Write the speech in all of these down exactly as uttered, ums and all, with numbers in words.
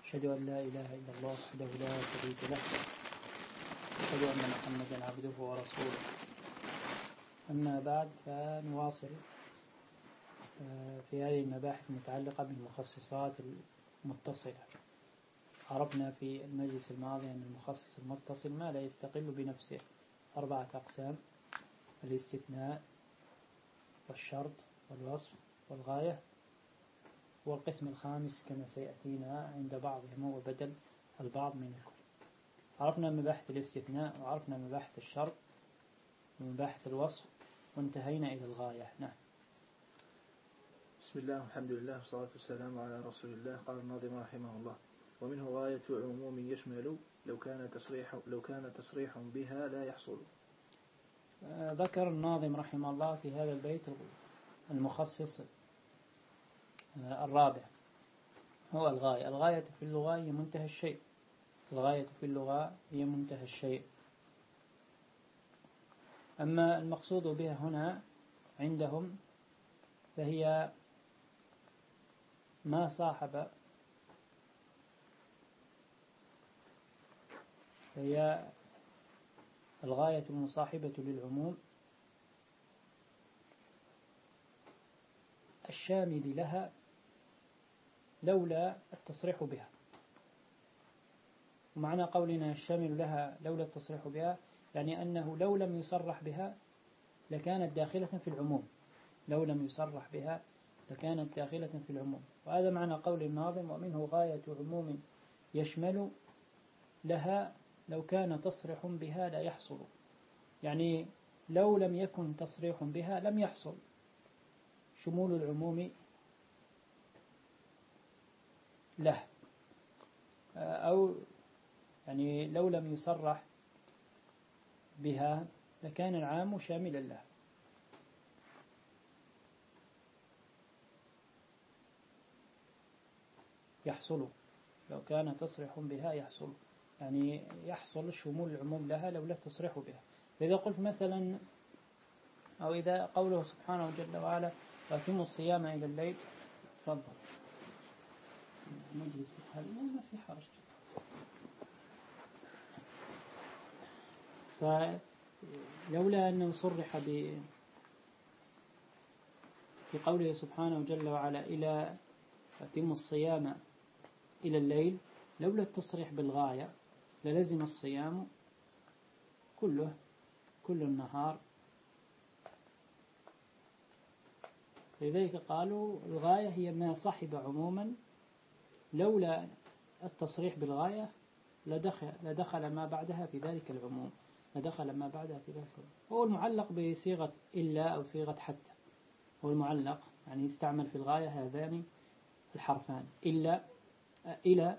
أشهد أن لا إله إلا الله وحده لا شريك له، أشهد أن محمدا عبده ورسوله. أما بعد، فنواصل في هذه المباحث المتعلقة بالمخصصات المتصلة. عرفنا في المجلس الماضي أن المخصص المتصل ما لا يستقل بنفسه أربعة أقسام: الاستثناء والشرط والوصف والغاية، والقسم الخامس كما سيأتينا عند بعضهم هو بدل البعض من الكل. عرفنا مباحث الاستثناء وعرفنا مباحث الشرط ومباحث الوصف وانتهينا إلى الغاية. نعم. بسم الله والحمد لله والصلاة والسلام على رسول الله. قال الناظم رحمه الله: ومنه غاية عموم يشمل لو كان تصريح لو كان تصريح بها لا يحصل. ذكر الناظم رحمه الله في هذا البيت المخصص الرابع هو الغاية. الغاية في اللغة هي منتهى الشيء. الغاية في اللغة هي منتهى الشيء. أما المقصود بها هنا عندهم فهي ما صاحب فهي الغاية المصاحبة للعموم الشامل لها لولا التصريح بها. ومعنى قولنا الشامل لها لولا التصريح بها يعني أنه لو لم يصرح بها لكانت داخلة في العموم. لو لم يصرح بها لكانت داخلة في العموم. وهذا معنى قول الناظم: ومنه غاية عموم يشمل لها لو كان تصريح بها لا يحصل. يعني لو لم يكن تصريح بها لم يحصل شمول العموم له، أو يعني لو لم يصرح بها لكان العام شاملا له. يحصل لو كان تصريح بها يحصل، يعني يحصل شمول العموم لها لولا التصريح بها. فإذا قلت مثلا، أو إذا قوله سبحانه جل وعلا: وأتموا الصيام إلى الليل. تفضل نجلس بحال ما في حرج. فلولا أنه صرح ب في قوله سبحانه جل وعلا: إلى أتموا الصيام إلى الليل، لولا التصريح بالغاية للزم الصيام كله كل النهار. لذلك قالوا الغاية هي ما صحب عموما لولا التصريح بالغاية لدخل, لدخل ما بعدها في ذلك العموم لدخل ما بعدها في ذلك العموم. هو المعلق بصيغة إلا أو صيغة حتى. هو المعلق يعني يستعمل في الغاية هذان الحرفان: إلا إلى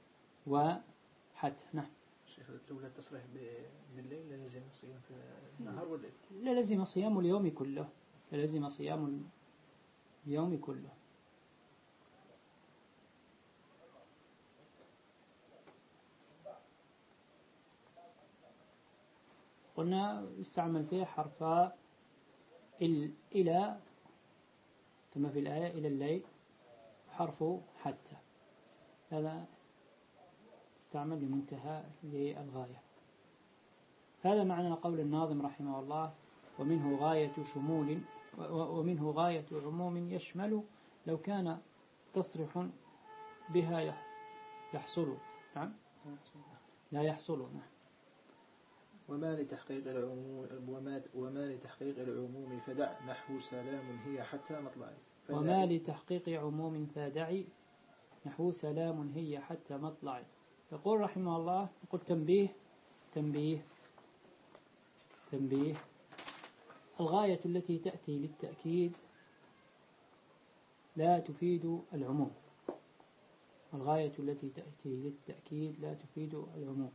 وحتى. نعم. شيخ، لولا التصريح بالليل للزم الصيام في النهار والليل. للزم صيام اليوم كله. للزم صيام اليوم كله. قلنا يستعمل فيه حرفا إلى كما في الآية: إلى الليل، حرف حتى. هذا استعمل لمنتهى للغاية. هذا معنى قول الناظم رحمه الله: ومنه غاية شمول ومنه غاية عموم يشمل لو كان تصرح بها يحصل. نعم لا يحصل. نعم. وما لتحقيق العموم وما, وما لتحقيق العموم فدع نحو سلام هي حتى مطلع. وما لتحقيق عموم فدع نحو سلام هي حتى مطلع. يقول رحمه الله: يقول تنبيه تنبيه تنبيه الغاية التي تأتي للتأكيد لا تفيد العموم. الغاية التي تأتي للتأكيد لا تفيد العموم.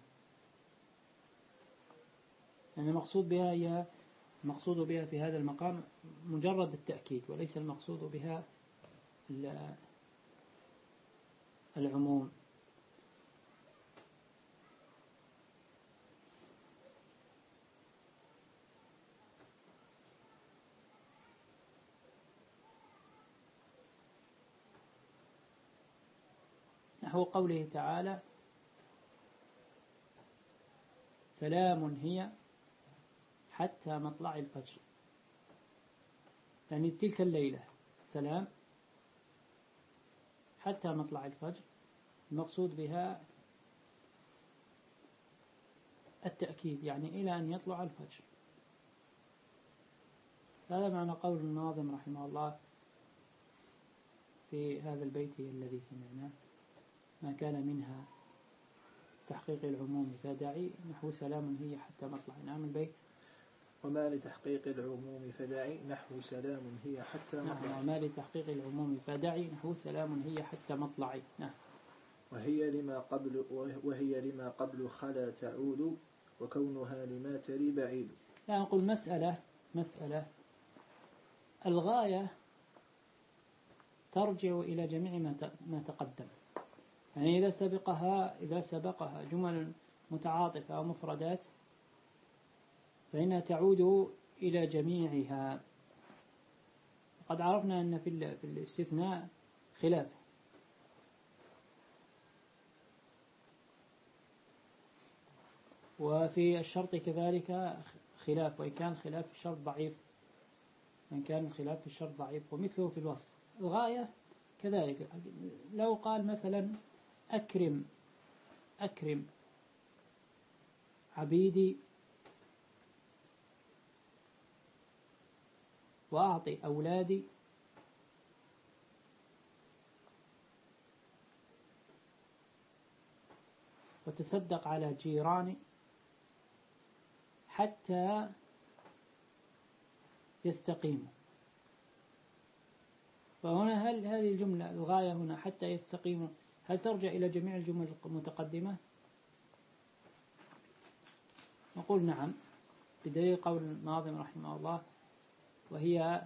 يعني المقصود بها هي المقصود بها في هذا المقام مجرد التأكيد، وليس المقصود بها العموم. نحو قوله تعالى سلام هي حتى مطلع الفجر، يعني تلك الليلة سلام حتى مطلع الفجر، المقصود بها التأكيد، يعني إلى أن يطلع الفجر. هذا معنى قول الناظم رحمه الله في هذا البيت الذي سمعناه: ما كان منها تحقيق العموم فدعي نحو سلام هي حتى مطلع. نعم البيت: وما لتحقيق العموم فدعي نحو سلام هي حتى مطلع. نعم، وما لتحقيق العموم فدعي نحو سلام هي حتى مطلع. نعم. وهي لما قبل وهي لما قبل خلا تعود وكونها لما تلي بعيد. لا نقول مسألة مسألة الغاية ترجع إلى جميع ما تقدم، يعني إذا سبقها إذا سبقها جمل متعاطفة أو مفردات فإنها تعود إلى جميعها. قد عرفنا أن في في الاستثناء خلاف، وفي الشرط كذلك خلاف، وإن كان خلاف في الشرط ضعيف وإن كان الخلاف في الشرط ضعيف، ومثله في الوصف. الغاية كذلك، لو قال مثلا أكرم أكرم عبيدي وأعطي أولادي وتصدق على جيراني حتى يستقيموا. فهنا هل هذه الجملة الغاية هنا حتى يستقيموا هل ترجع إلى جميع الجمل المتقدمة؟ نقول نعم، بدليل قول الناظم رحمه الله: وهي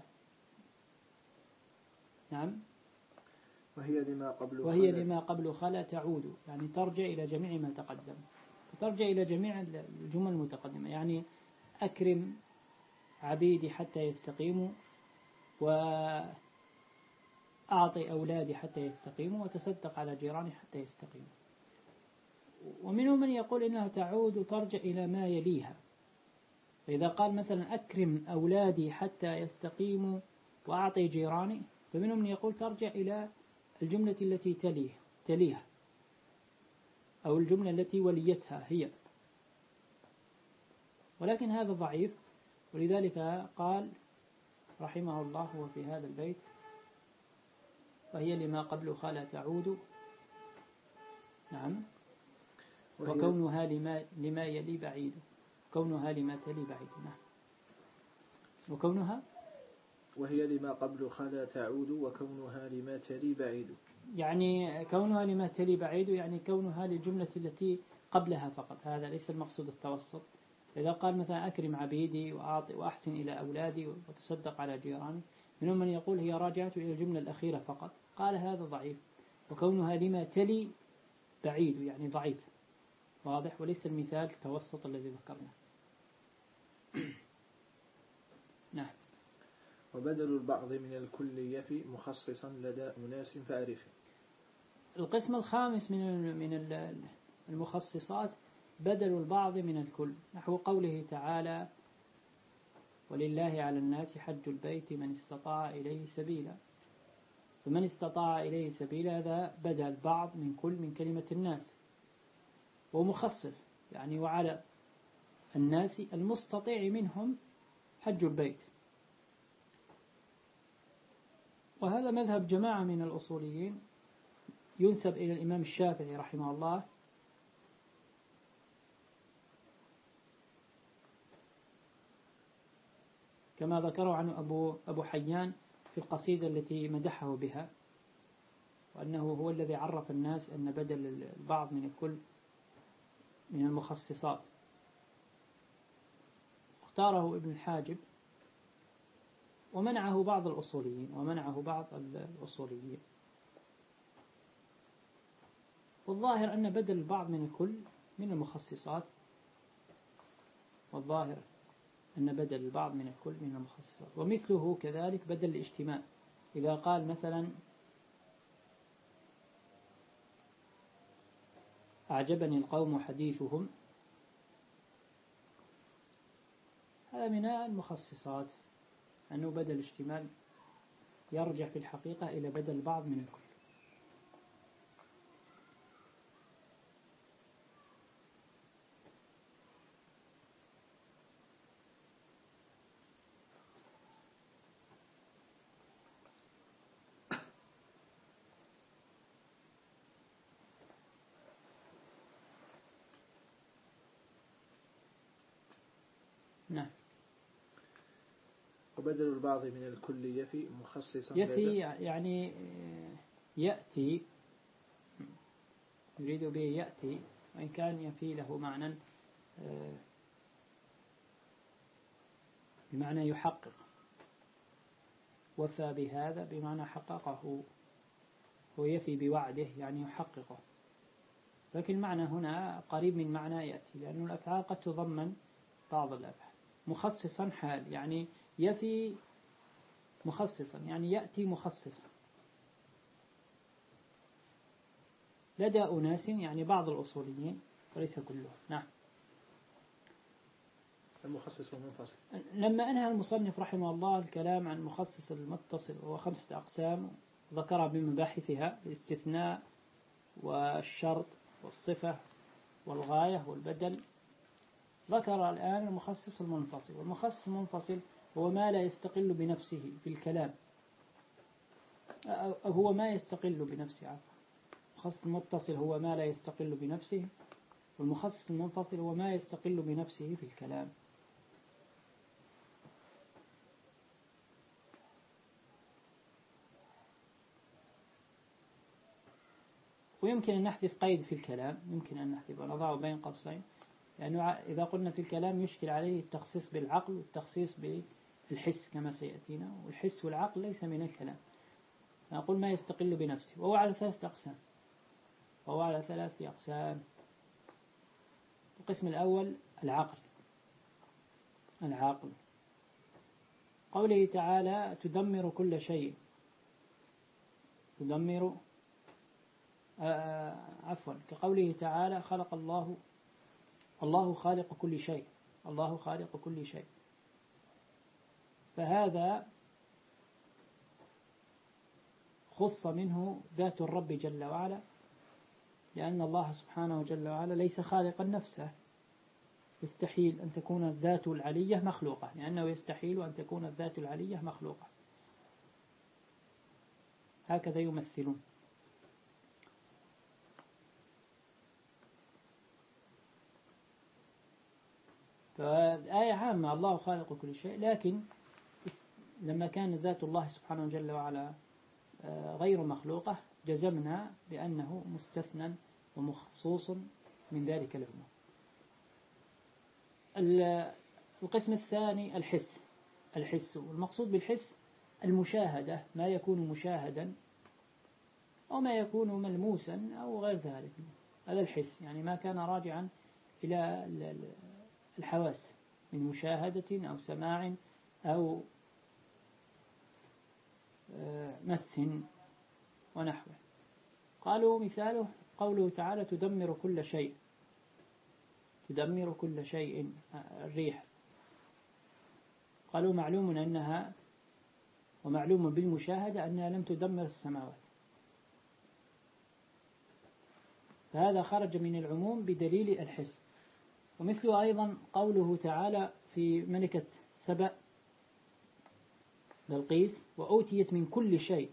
نعم وهي لما قبل وهي لما قبل خلا تعود، يعني ترجع إلى جميع ما تقدم، ترجع إلى جميع الجمل المتقدمة. يعني أكرم عبيدي حتى يستقيموا، وأعطي أولادي حتى يستقيموا، وتصدق على جيراني حتى يستقيموا. ومنهم من يقول إنها تعود وترجع إلى ما يليها، فإذا قال مثلا أكرم أولادي حتى يستقيموا وأعطي جيراني، فمنهم من يقول ترجع إلى الجملة التي تليه تليها أو الجملة التي وليتها هي، ولكن هذا ضعيف. ولذلك قال رحمه الله وفي هذا البيت: وهي لما قبل خلا تعود. نعم. وكونها لما, لما يلي بعيد، كونها لما تلي بعيد. نعم. وكونها وهي لما قبل خلا تعود وكونها لما تلي بعيد، يعني كونها لما تلي بعيد، يعني كونها للجملة التي قبلها فقط. هذا ليس المقصود التوسط. إذا قال مثلا أكرم عبيدي وأعطي وأحسن إلى أولادي وتصدق على جيراني، منهم من يقول هي راجعة إلى الجملة الأخيرة فقط، قال هذا ضعيف. وكونها لما تلي بعيد يعني ضعيف، واضح، وليس المثال التوسط الذي ذكرناه. نعم. وبدل البعض من الكل يفي مخصصا لدى أناس فأعرف. القسم الخامس من من المخصصات بدل البعض من الكل، نحو قوله تعالى: ولله على الناس حج البيت من استطاع إليه سبيلا. فمن استطاع إليه سبيلا هذا بدل بعض من كل من كلمة الناس، ومخصص يعني وعلى الناس المستطيع منهم حج البيت. وهذا مذهب جماعة من الأصوليين ينسب إلى الإمام الشافعي رحمه الله، كما ذكره عنه أبو, أبو حيان في القصيدة التي مدحه بها، وأنه هو الذي عرف الناس أن بدل البعض من الكل من المخصصات. اختاره ابن الحاجب ومنعه بعض الأصوليين ومنعه بعض الأصوليين والظاهر أن بدل البعض من الكل من المخصصات، والظاهر أن بدل البعض من الكل من المخصصات. ومثله كذلك بدل الاجتماع، إذا قال مثلا أعجبني القوم حديثهم، هذا من المخصصات، أنه بدل الاشتمال يرجع في الحقيقة إلى بدل البعض من الكل. نعم. وبدل البعض من الكل يفي مخصصا يفي يعني يأتي، يريد به يأتي، وإن كان يفي له معنى بمعنى يحقق، وفى بهذا بمعنى حققه، ويفي بوعده يعني يحققه، لكن المعنى هنا قريب من معنى يأتي، لأن الأفعال قد تضمن بعض الأفعال. مخصصا حال يعني يفي مخصصا، يعني يأتي مخصصا لدى أناس، يعني بعض الأصوليين وليس كلهم. نعم. المخصص والمنفصل. لما أنهى المصنف رحمه الله الكلام عن مخصص المتصل وهو خمسة أقسام ذكرها بمباحثها: الاستثناء والشرط والصفة والغاية والبدل، ذكر الآن المخصص المنفصل. والمخصص المنفصل هو ما لا يستقل بنفسه في الكلام، أو هو ما يستقل بنفسه عفوا. المخصص المتصل هو ما لا يستقل بنفسه، والمخصص المنفصل هو ما يستقل بنفسه في الكلام. ويمكن أن نحذف قيد في الكلام، يمكن أن نحذف ونضعه بين قوسين، لأنه إذا قلنا في الكلام يشكل عليه التخصيص بالعقل والتخصيص بالحس كما سيأتينا، والحس والعقل ليس من الكلام. نقول ما يستقل بنفسه، وهو على ثلاثة أقسام وهو على ثلاثة أقسام. القسم الأول العقل. العقل قوله تعالى تدمر كل شيء، تدمر آه عفوا كقوله تعالى خلق الله، الله خالق كل شيء، الله خالق كل شيء. فهذا خص منه ذات الرب جل وعلا، لأن الله سبحانه جل وعلا ليس خالقا نفسه، يستحيل أن تكون الذات العلية مخلوقة، لأنه يستحيل أن تكون الذات العلية مخلوقة، هكذا يمثلون. فالآية عامة الله خالق كل شيء، لكن لما كان ذات الله سبحانه جل وعلا غير مخلوقة جزمنا بأنه مستثنى ومخصوص من ذلك العموم. القسم الثاني الحس. الحس والمقصود بالحس المشاهدة، ما يكون مشاهدا أو ما يكون ملموسا أو غير ذلك، هذا الحس، يعني ما كان راجعا إلى الحواس من مشاهدة أو سماع أو مس ونحوه. قالوا مثاله قوله تعالى تدمر كل شيء، تدمر كل شيء الريح. قالوا معلوم أنها ومعلوم بالمشاهدة أنها لم تدمر السماوات، فهذا خرج من العموم بدليل الحس. ومثل أيضا قوله تعالى في ملكة سبأ بلقيس وأوتيت من كل شيء،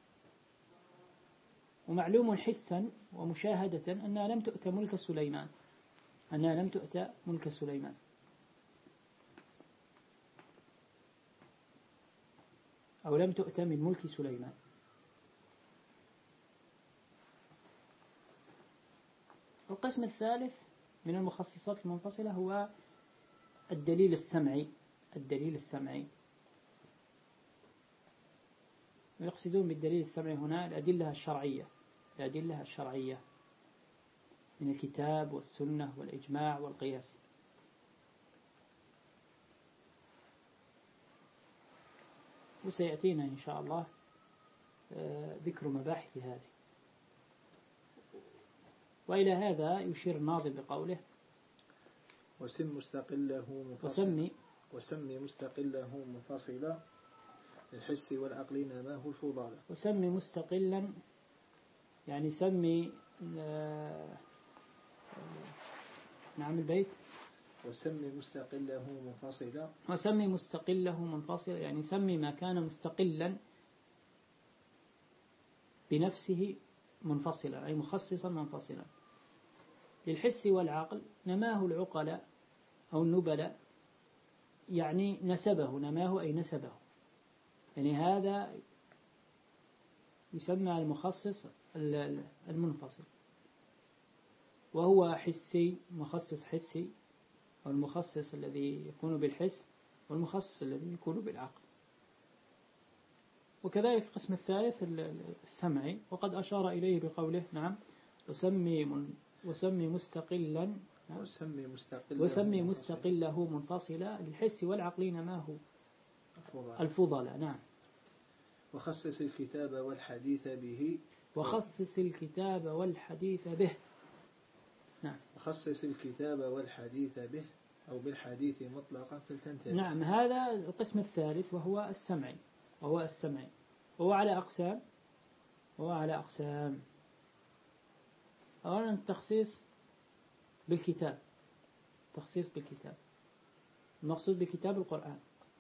ومعلوم حسا ومشاهدة أنها لم تؤت ملك سليمان، أنها لم تؤت ملك سليمان. أو لم تؤت من ملك سليمان. القسم الثالث من المخصصات المنفصلة هو الدليل السمعي. الدليل السمعي ويقصدون بالدليل السمعي هنا الأدلة الشرعية، الأدلة الشرعية من الكتاب والسنة والإجماع والقياس. وسيأتينا إن شاء الله ذكر مباحث هذه. وإلى هذا يشير الناظم بقوله وسم مستقله منفصلا وسمي وسمي مستقله منفصلا للحس والعقل نماه الفضالة. وسمي مستقلا يعني سمي نعم البيت وسمي مستقله منفصلا وسمي مستقله منفصلا يعني سمي ما كان مستقلا بنفسه منفصلا أي مخصصا منفصلا للحس والعقل نماه العقلاء أو النبلاء يعني نسبه نماه أي نسبه يعني هذا يسمى المخصص المنفصل وهو حسي مخصص حسي والمخصص الذي يكون بالحس والمخصص الذي يكون بالعقل. وكذلك القسم الثالث السمعي وقد أشار إليه بقوله نعم وسمي من وسمي مستقلا وسمي مستقله وسمي مستقله منفصلا للحس والعقل نماه الفضلاء. نعم. وخصص الكتاب والحديث به وخصص الكتاب والحديث به. نعم. وخصص الكتاب والحديث به أو بالحديث مطلقا فلتنتبه. نعم هذا القسم الثالث وهو السمعي وهو السمعي وهو على أقسام وهو على أقسام أولا التخصيص بالكتاب تخصيص بالكتاب المقصود بكتاب القرآن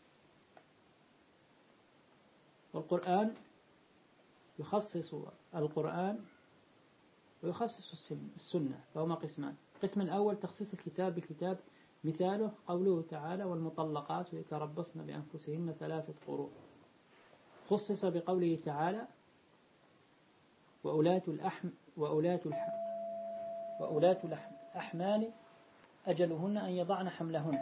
والقرآن يخصص القرآن ويخصص السنة فهما قسمان. القسم الأول تخصيص الكتاب بالكتاب مثاله قوله تعالى والمطلقات يتربصن بأنفسهن ثلاثة قروء خصص بقوله تعالى وأولاة الأحم وأولاة الحم وأولاة الأحمال أجلهن أن يضعن حملهن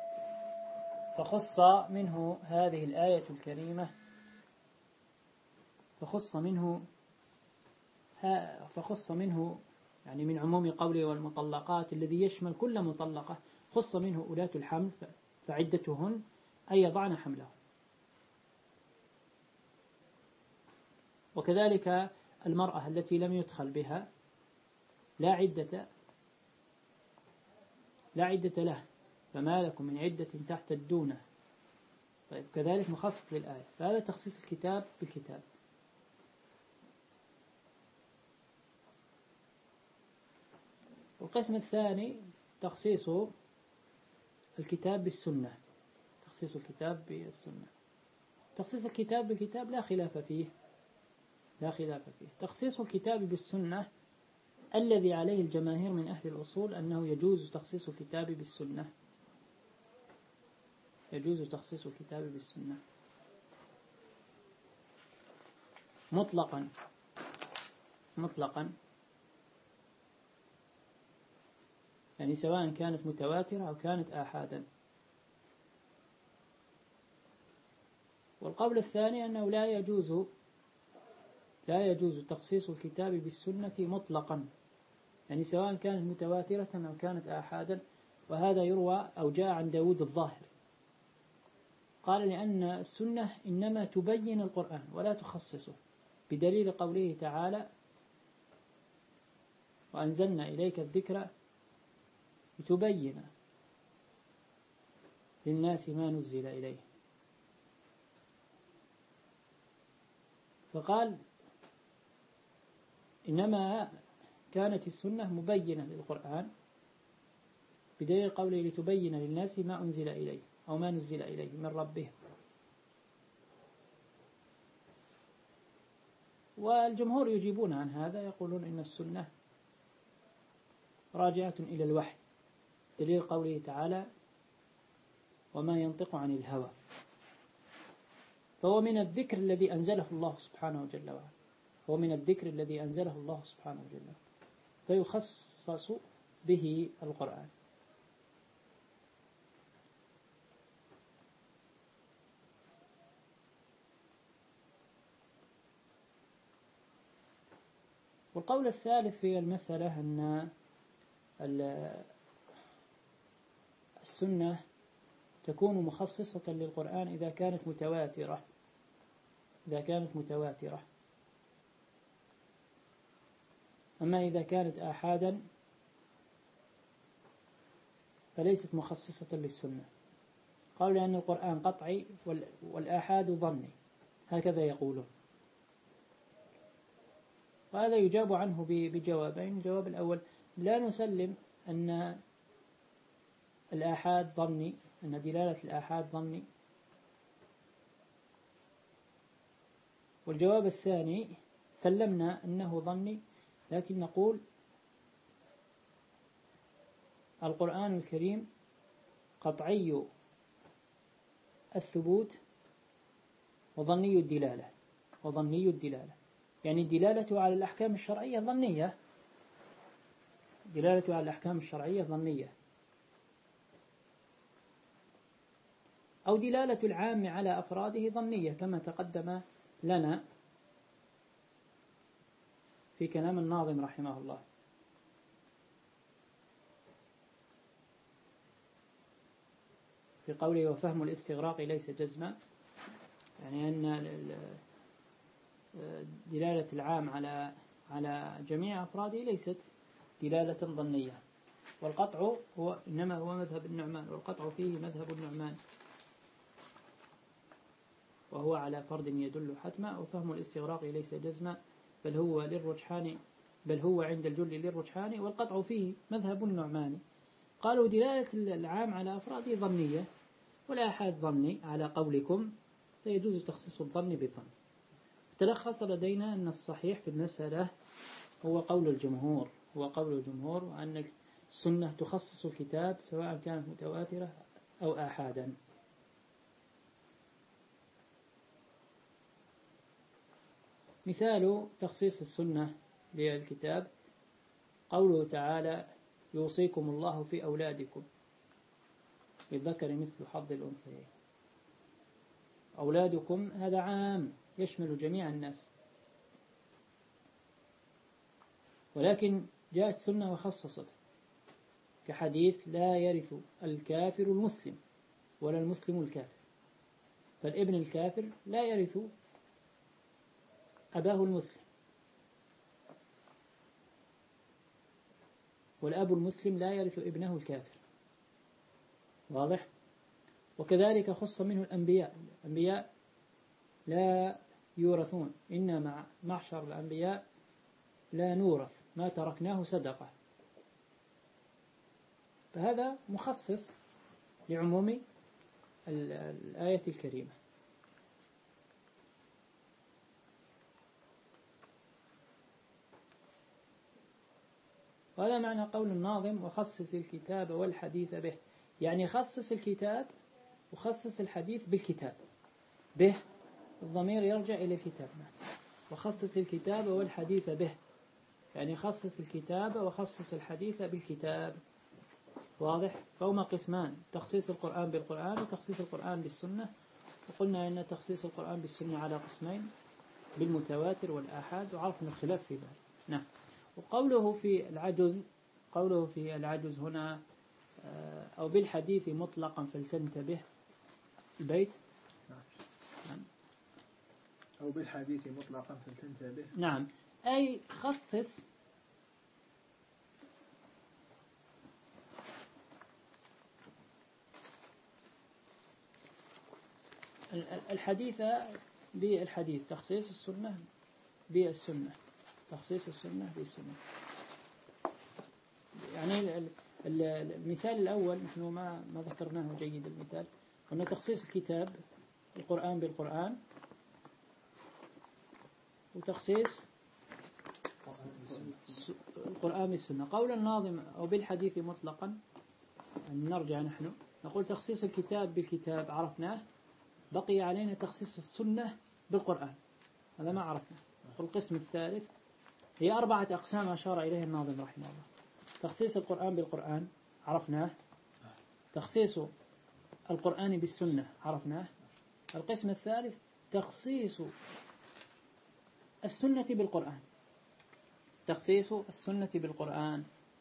فخص منه هذه الآية الكريمة فخص منه فخص منه يعني من عموم قوله والمطلقات الذي يشمل كل مطلقة خص منه أولاة الحمل فعدتهن أن يضعن حملهن. وكذلك المرأة التي لم يدخل بها لا عدة لا عدة له فما لكم من عدة تعتدونه. طيب كذلك مخصص للآية فهذا تخصيص الكتاب بالكتاب. والقسم الثاني تخصيص الكتاب بالسنة تخصيص الكتاب بالسنة. تخصيص الكتاب بالكتاب لا خلاف فيه لا خلاف فيه. تخصيص الكتاب بالسنة الذي عليه الجماهير من أهل الأصول أنه يجوز تخصيص الكتاب بالسنة يجوز تخصيص الكتاب بالسنة مطلقا مطلقا يعني سواء كانت متواترة أو كانت آحادا. والقول الثاني أنه لا يجوز لا يجوز تخصيص الكتاب بالسنة مطلقا يعني سواء كانت متواترة أو كانت آحادا. وهذا يروى أو جاء عن داود الظاهر قال لأن السنة إنما تبين القرآن ولا تخصصه بدليل قوله تعالى وأنزلنا إليك الذكر لتبين للناس ما نزل إليه. فقال إنما كانت السنة مبينة للقرآن بدليل قوله لتبين للناس ما أنزل إليه أو ما نزل إليه من ربهم. والجمهور يجيبون عن هذا يقولون إن السنة راجعة إلى الوحي دليل قوله تعالى وما ينطق عن الهوى فهو من الذكر الذي أنزله الله سبحانه وجل وعلا هو من الذكر الذي أنزله الله سبحانه وجل وعلا فيخصص به القرآن. والقول الثالث في المسألة أن السنة تكون مخصصة للقرآن إذا كانت متواترة إذا كانت متواترة أما إذا كانت آحادا فليست مخصصة للسنة. قالوا لأن القرآن قطعي والآحاد ظني، هكذا يقولون. وهذا يجاب عنه بجوابين. الجواب الأول: لا نسلم أن الآحاد ظني، أن دلالة الآحاد ظني. والجواب الثاني: سلمنا أنه ظني، لكن نقول القرآن الكريم قطعي الثبوت وظني الدلالة. وظني الدلالة يعني دلالته على الأحكام الشرعية ظنية، دلالته على الأحكام الشرعية ظنية. أو دلالة العام على أفراده ظنية، كما تقدم لنا في كلام الناظم رحمه الله. في قوله: وفهم الاستغراق ليس جزما، يعني أن دلالة العام على على جميع أفراده ليست دلالة ظنية. والقطع هو إنما هو مذهب النعمان، والقطع فيه مذهب النعمان، وهو على فرد يدل حتما. وفهم الاستغراق ليس جزما، بل هو للرجحان بل هو عند الجل للرجحان، والقطع فيه مذهب النعمان. قالوا دلالة العام على أفراده ظنية، والآحاد ظني على قولكم، فيجوز تخصيص الظن بالظن. تلخص لدينا أن الصحيح في المسألة هو قول الجمهور هو قول الجمهور وأن السنة تخصص الكتاب سواء كانت متواترة أو آحادا. مثال تخصيص السنة للكتاب قوله تعالى: يوصيكم الله في أولادكم للذكر مثل حظ الأنثيين. أولادكم هذا عام يشمل جميع الناس، ولكن جاءت سنة وخصصت، كحديث: لا يرث الكافر المسلم ولا المسلم الكافر. فالابن الكافر لا يرث أباه المسلم، والأب المسلم لا يرث ابنه الكافر. واضح؟ وكذلك خص منه الأنبياء. الأنبياء لا يورثون، إن مع معشر الأنبياء لا نورث، ما تركناه صدقة. فهذا مخصص لعموم الآية الكريمة. وهذا معنى قول الناظم: وخصص الكتاب والحديث به، يعني خصص الكتاب وخصص الحديث بالكتاب. به الضمير يرجع إلى الكتاب. وخصص الكتاب والحديث به، يعني خصص الكتاب وخصص الحديث بالكتاب. واضح؟ فهما قسمان: تخصيص القرآن بالقرآن وتخصيص القرآن بالسنة. وقلنا أن تخصيص القرآن بالسنة على قسمين: بالمتواتر والآحاد، وعرفنا الخلاف في ذلك. نعم. وقوله في العجز قوله في العجز هنا أو بالحديث مطلقا فلتنتبه البيت. نعم. أو بالحديث مطلقا فلتنتبه. نعم، أي خصص الحديث بالحديث، تخصيص السنة بالسنة، تخصيص السنة بالسنة. يعني المثال الأول نحن ما ما ذكرناه جيد. المثال أن تخصيص الكتاب القرآن بالقرآن، وتخصيص القرآن بالسنة. قول الناظم أو بالحديث مطلقا، أن نرجع نحن نقول تخصيص الكتاب بالكتاب عرفناه، بقي علينا تخصيص السنة بالقرآن، هذا ما عرفنا. القسم الثالث هي أربعة أقسام أشار إليها الناظم رحمه الله: تخصيص القرآن بالقرآن عرفناه، تخصيص القرآن بالسنة عرفناه، القسم الثالث تخصيص السنة بالقرآن، تخصيص السنة بالقرآن،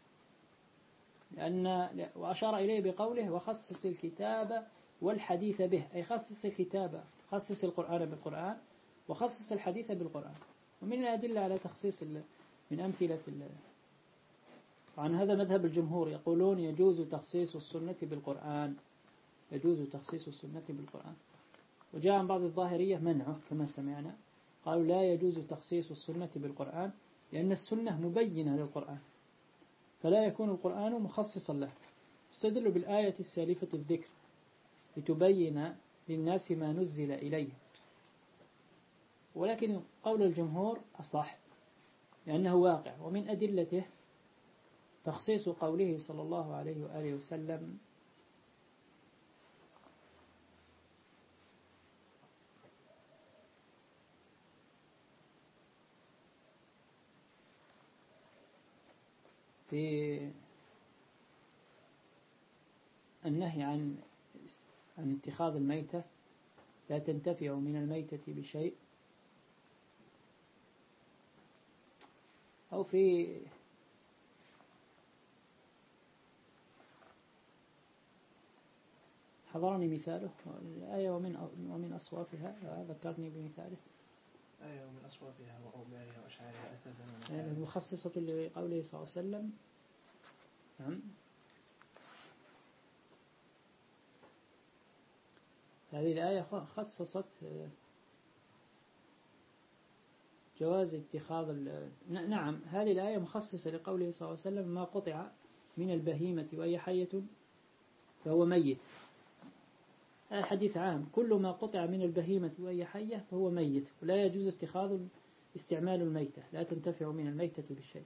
لأن وأشار إليه بقوله: وخصص الكتاب والحديث به، أي خصص الكتاب، خصص القرآن بالقرآن، وخصص الحديث بالقرآن. ومن الأدلة على تخصيص من أمثلة الله. عن هذا مذهب الجمهور، يقولون يجوز تخصيص السنة بالقرآن، يجوز تخصيص السنة بالقرآن. وجاء عن بعض الظاهرية منعه كما سمعنا، قالوا لا يجوز تخصيص السنة بالقرآن لأن السنة مبينة للقرآن، فلا يكون القرآن مخصصا له. استدلوا بالآية السالفة الذكر لتبين للناس ما نزل إليه. ولكن قول الجمهور أصح لأنه واقع. ومن أدلته تخصيص قوله صلى الله عليه وآله وسلم في النهي عن عن اتخاذ الميتة، لا تنتفع من الميتة بشيء، أو في حضرني مثاله الآية ومن ومن أصوافها، ذكرني بمثاله. آية ومن أصوافها وأوبارها وأشعارها أثاثا يعني مخصصة لقوله صلى الله عليه وسلم. نعم. هذه الآية خصصت جواز اتخاذ ال... نعم هذه الآية مخصصة لقوله صلى الله عليه وسلم ما قطع من البهيمة وهي حية فهو ميت. الحديث عام، كل ما قطع من البهيمة وهي حية فهو ميت، ولا يجوز اتخاذ استعمال الميتة، لا تنتفع من الميتة بالشيء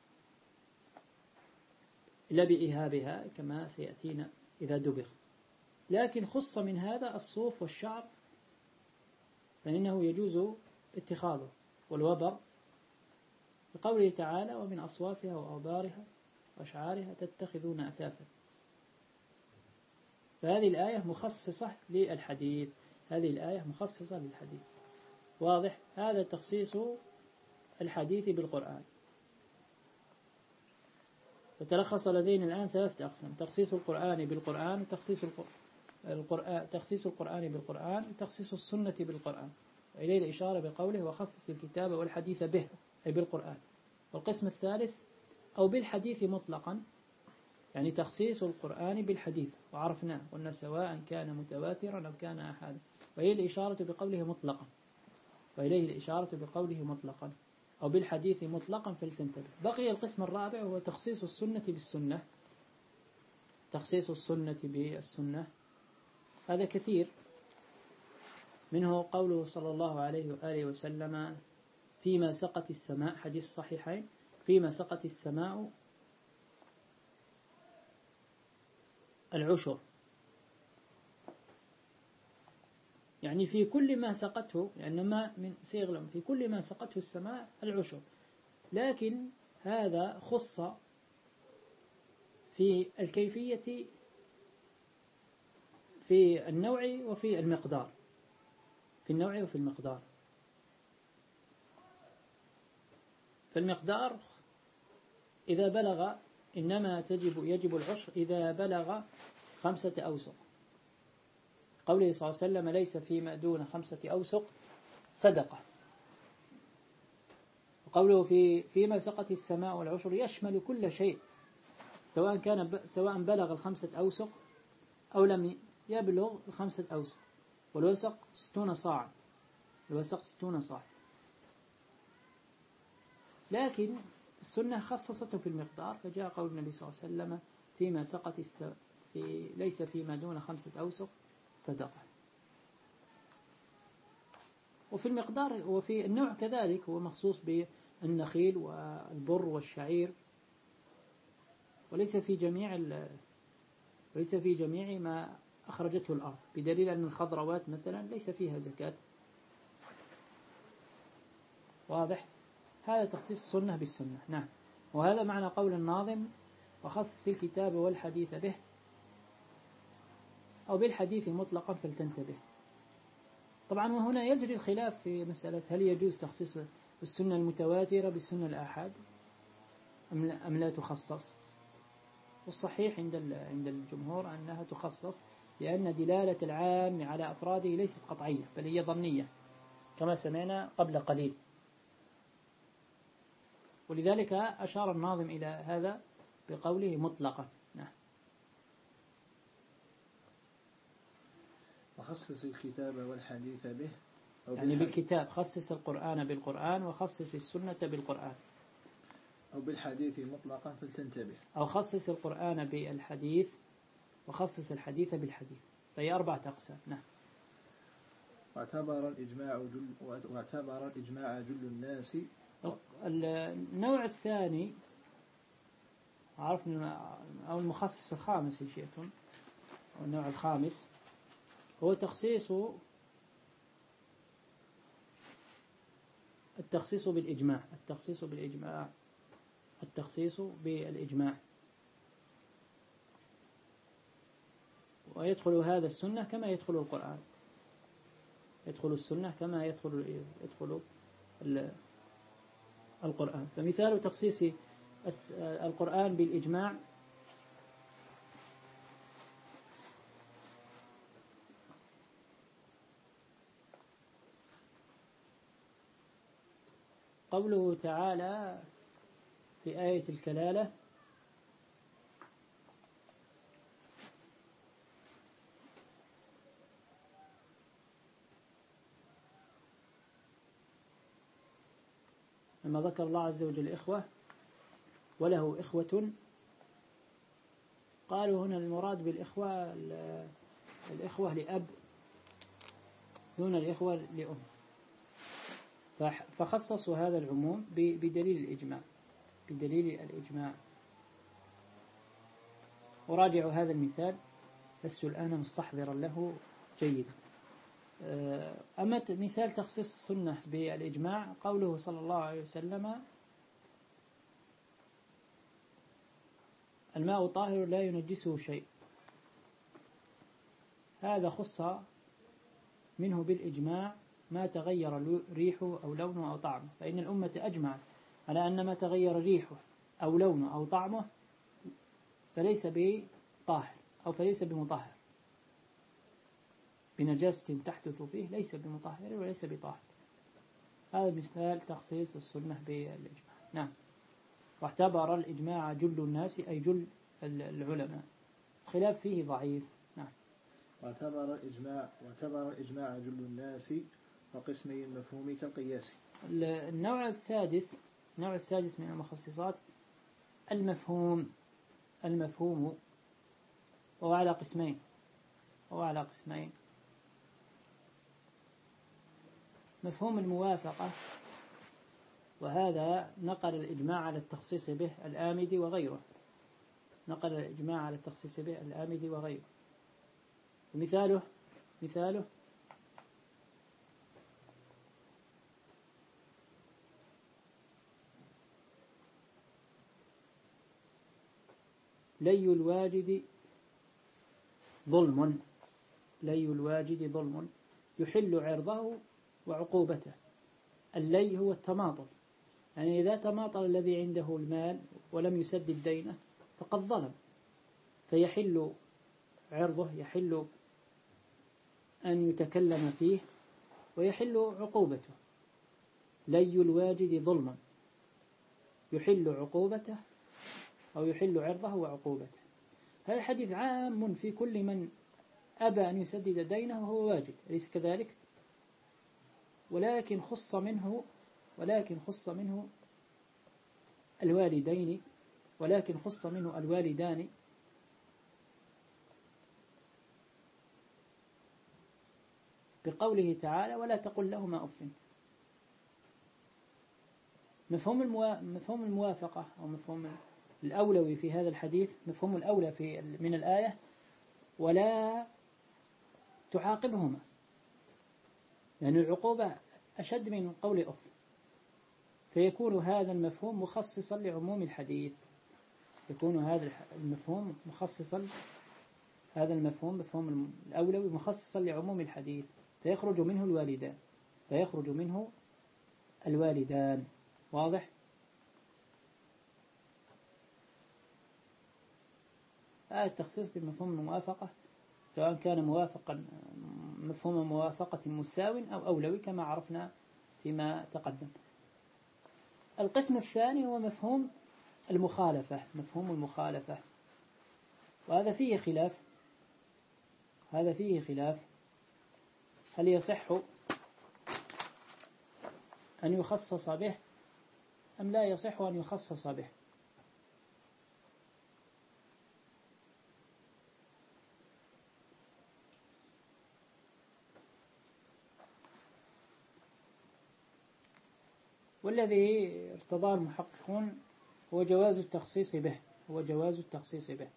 إلا بإهابها كما سيأتينا إذا دبغ. لكن خص من هذا الصوف والشعر فإنه يجوز اتخاذه، والوبر بقوله تعالى ومن أصوافها وأوبارها وأشعارها تتخذون أثاثا. فهذه الآية مخصصة للحديث، هذه الآية مخصصة للحديث. واضح؟ هذا تخصيص الحديث بالقرآن. فتلخص لدينا الآن ثلاثة أقسام: تخصيص القرآن بالقرآن، وتخصيص القرآن تخصيص القرآن بالقرآن، وتخصيص السنة بالقرآن. وإليه الإشارة بقوله وخصص الكتاب والحديث به، أي بالقرآن. والقسم الثالث أو بالحديث مطلقا، يعني تخصيص القرآن بالحديث، وعرفناه قلنا سواء كان متواترا أو كان أحادا. وإليه الإشارة بقوله مطلقا، وإليه الإشارة بقوله مطلقا أو بالحديث مطلقا فلتنتبه. بقي القسم الرابع هو تخصيص السنة بالسنة. تخصيص السنة بالسنة هذا كثير، منه قوله صلى الله عليه وآله وسلم فيما سقت السماء، حديث الصحيحين، فيما سقت السماء العشر، يعني في كل ما سقته، يعني ما من صيغ في كل ما سقته السماء العشر. لكن هذا خص في الكيفية، في النوع وفي المقدار، في النوع وفي المقدار. فالمقدار إذا بلغ، إنما تجب يجب العشر إذا بلغ خمسة أوسق. قوله صلى الله عليه وسلم ليس فيما دون خمسة أوسق صدقة. وقوله في فيما سقت السماء والعشر يشمل كل شيء، سواء كان سواء بلغ الخمسة أوسق أو لم يبلغ الخمسة أوسق. والوسق ستون صاع، الوسق ستون صاع. لكن السنة خصصته في المقدار، فجاء قول النبي صلى الله عليه وسلم فيما سقت السماء في ليس فيما دون خمسة أوسق صدقة. وفي المقدار وفي النوع كذلك هو مخصوص بالنخيل والبر والشعير، وليس في جميع وليس في جميع ما أخرجته الأرض، بدليل أن الخضروات مثلا ليس فيها زكاة. واضح؟ هذا تخصيص السنة بالسنة. نعم. وهذا معنى قول الناظم وخصص الكتاب والحديث به، أو بالحديث مطلقا فلتنتبه. طبعا وهنا يجري الخلاف في مسألة هل يجوز تخصيص السنة المتواترة بالسنة الآحاد أم لا تخصص. والصحيح عند عند الجمهور أنها تخصص، لأن دلالة العام على أفراده ليست قطعية بل هي ظنية كما سمعنا قبل قليل. ولذلك أشار الناظم إلى هذا بقوله مطلقا. نعم. وخصص الكتاب والحديث به أو يعني بالكتاب، خصص القرآن بالقرآن، وخصص السنة بالقرآن، أو بالحديث مطلقا فلتنتبه، أو خصص القرآن بالحديث وخصص الحديث بالحديث، فهي أربعة أقسام. نعم. واعتبر الإجماع جل واعتبر الإجماع جل الناس. النوع الثاني عرفنا، أو المخصص الخامس إن شئتم، أو النوع الخامس هو تخصيص التخصيص بالإجماع التخصيص بالإجماع التخصيص بالإجماع ويدخل هذا السنة كما يدخل القرآن، يدخل السنة كما يدخل يدخل القرآن. فمثال تخصيص القرآن بالإجماع قوله تعالى في آية الكلالة: لما ذكر الله عز وجل الإخوة وله إخوة، قالوا هنا المراد بالإخوة الإخوة لأب دون الإخوة لأم، فخصصوا هذا العموم بدليل الإجماع بدليل الإجماع. وراجعوا هذا المثال، لست الآن مستحضرا له جيدا. أما مثال تخصيص السنة بالإجماع قوله صلى الله عليه وسلم: الماء طاهر لا ينجسه شيء. هذا خص منه بالإجماع ما تغير ريحه أو لونه أو طعمه، فإن الأمة أجمعت على أن ما تغير ريحه أو لونه أو طعمه فليس بطاهر أو فليس بمطهر، بنجاسة تحدث فيه ليس بمطهر وليس بطاهر. هذا مثال تخصيص السنة بالإجماع. نعم. واعتبر الإجماع جل الناس أي جل العلماء، خلاف فيه ضعيف. نعم. واعتبر الإجماع واعتبر الإجماع جل الناس وقسمي المفهوم كالقياس. النوع السادس النوع السادس من المخصصات المفهوم المفهوم وهو على قسمين وهو على قسمين مفهوم الموافقة، وهذا نقل الإجماع على التخصيص به الآمدي وغيره نقل الإجماع على التخصيص به الآمدي وغيره مثاله مثاله لي الواجد ظلم لي الواجد ظلم يحل عرضه وعقوبته. اللي هو التماطل، يعني إذا تماطل الذي عنده المال ولم يسدد دينه فقد ظلم، فيحل عرضه، يحل أن يتكلم فيه، ويحل عقوبته. لي الواجد ظلما يحل عقوبته أو يحل عرضه وعقوبته. هذا الحديث عام في كل من أبى أن يسدد دينه وهو واجد، أليس كذلك؟ ولكن خص منه ولكن خص منه الوالدين ولكن خص منه الوالدان بقوله تعالى: ولا تقل لهما أف. مفهوم الموا... مفهوم الموافقة أو مفهوم الأولوي في هذا الحديث، مفهوم الأولى في من الآية: ولا تعاقبهما، لأن يعني العقوبة أشد من قول أف، فيكون هذا المفهوم مخصصا لعموم الحديث يكون هذا المفهوم مخصصا هذا المفهوم مفهوم الأولوي مخصصا لعموم الحديث، فيخرج منه الوالدان فيخرج منه الوالدان. واضح؟ هذا التخصيص بمفهوم الموافقة، سواء كان موافقا مفهوم موافقة مساو أو أولوي كما عرفنا فيما تقدم. القسم الثاني هو مفهوم المخالفة، مفهوم المخالفة، وهذا فيه خلاف، هذا فيه خلاف هل يصح أن يخصص به أم لا يصح أن يخصص به. والذي ارتضاه المحققون هو جواز التخصيص به، هو جواز التخصيص به.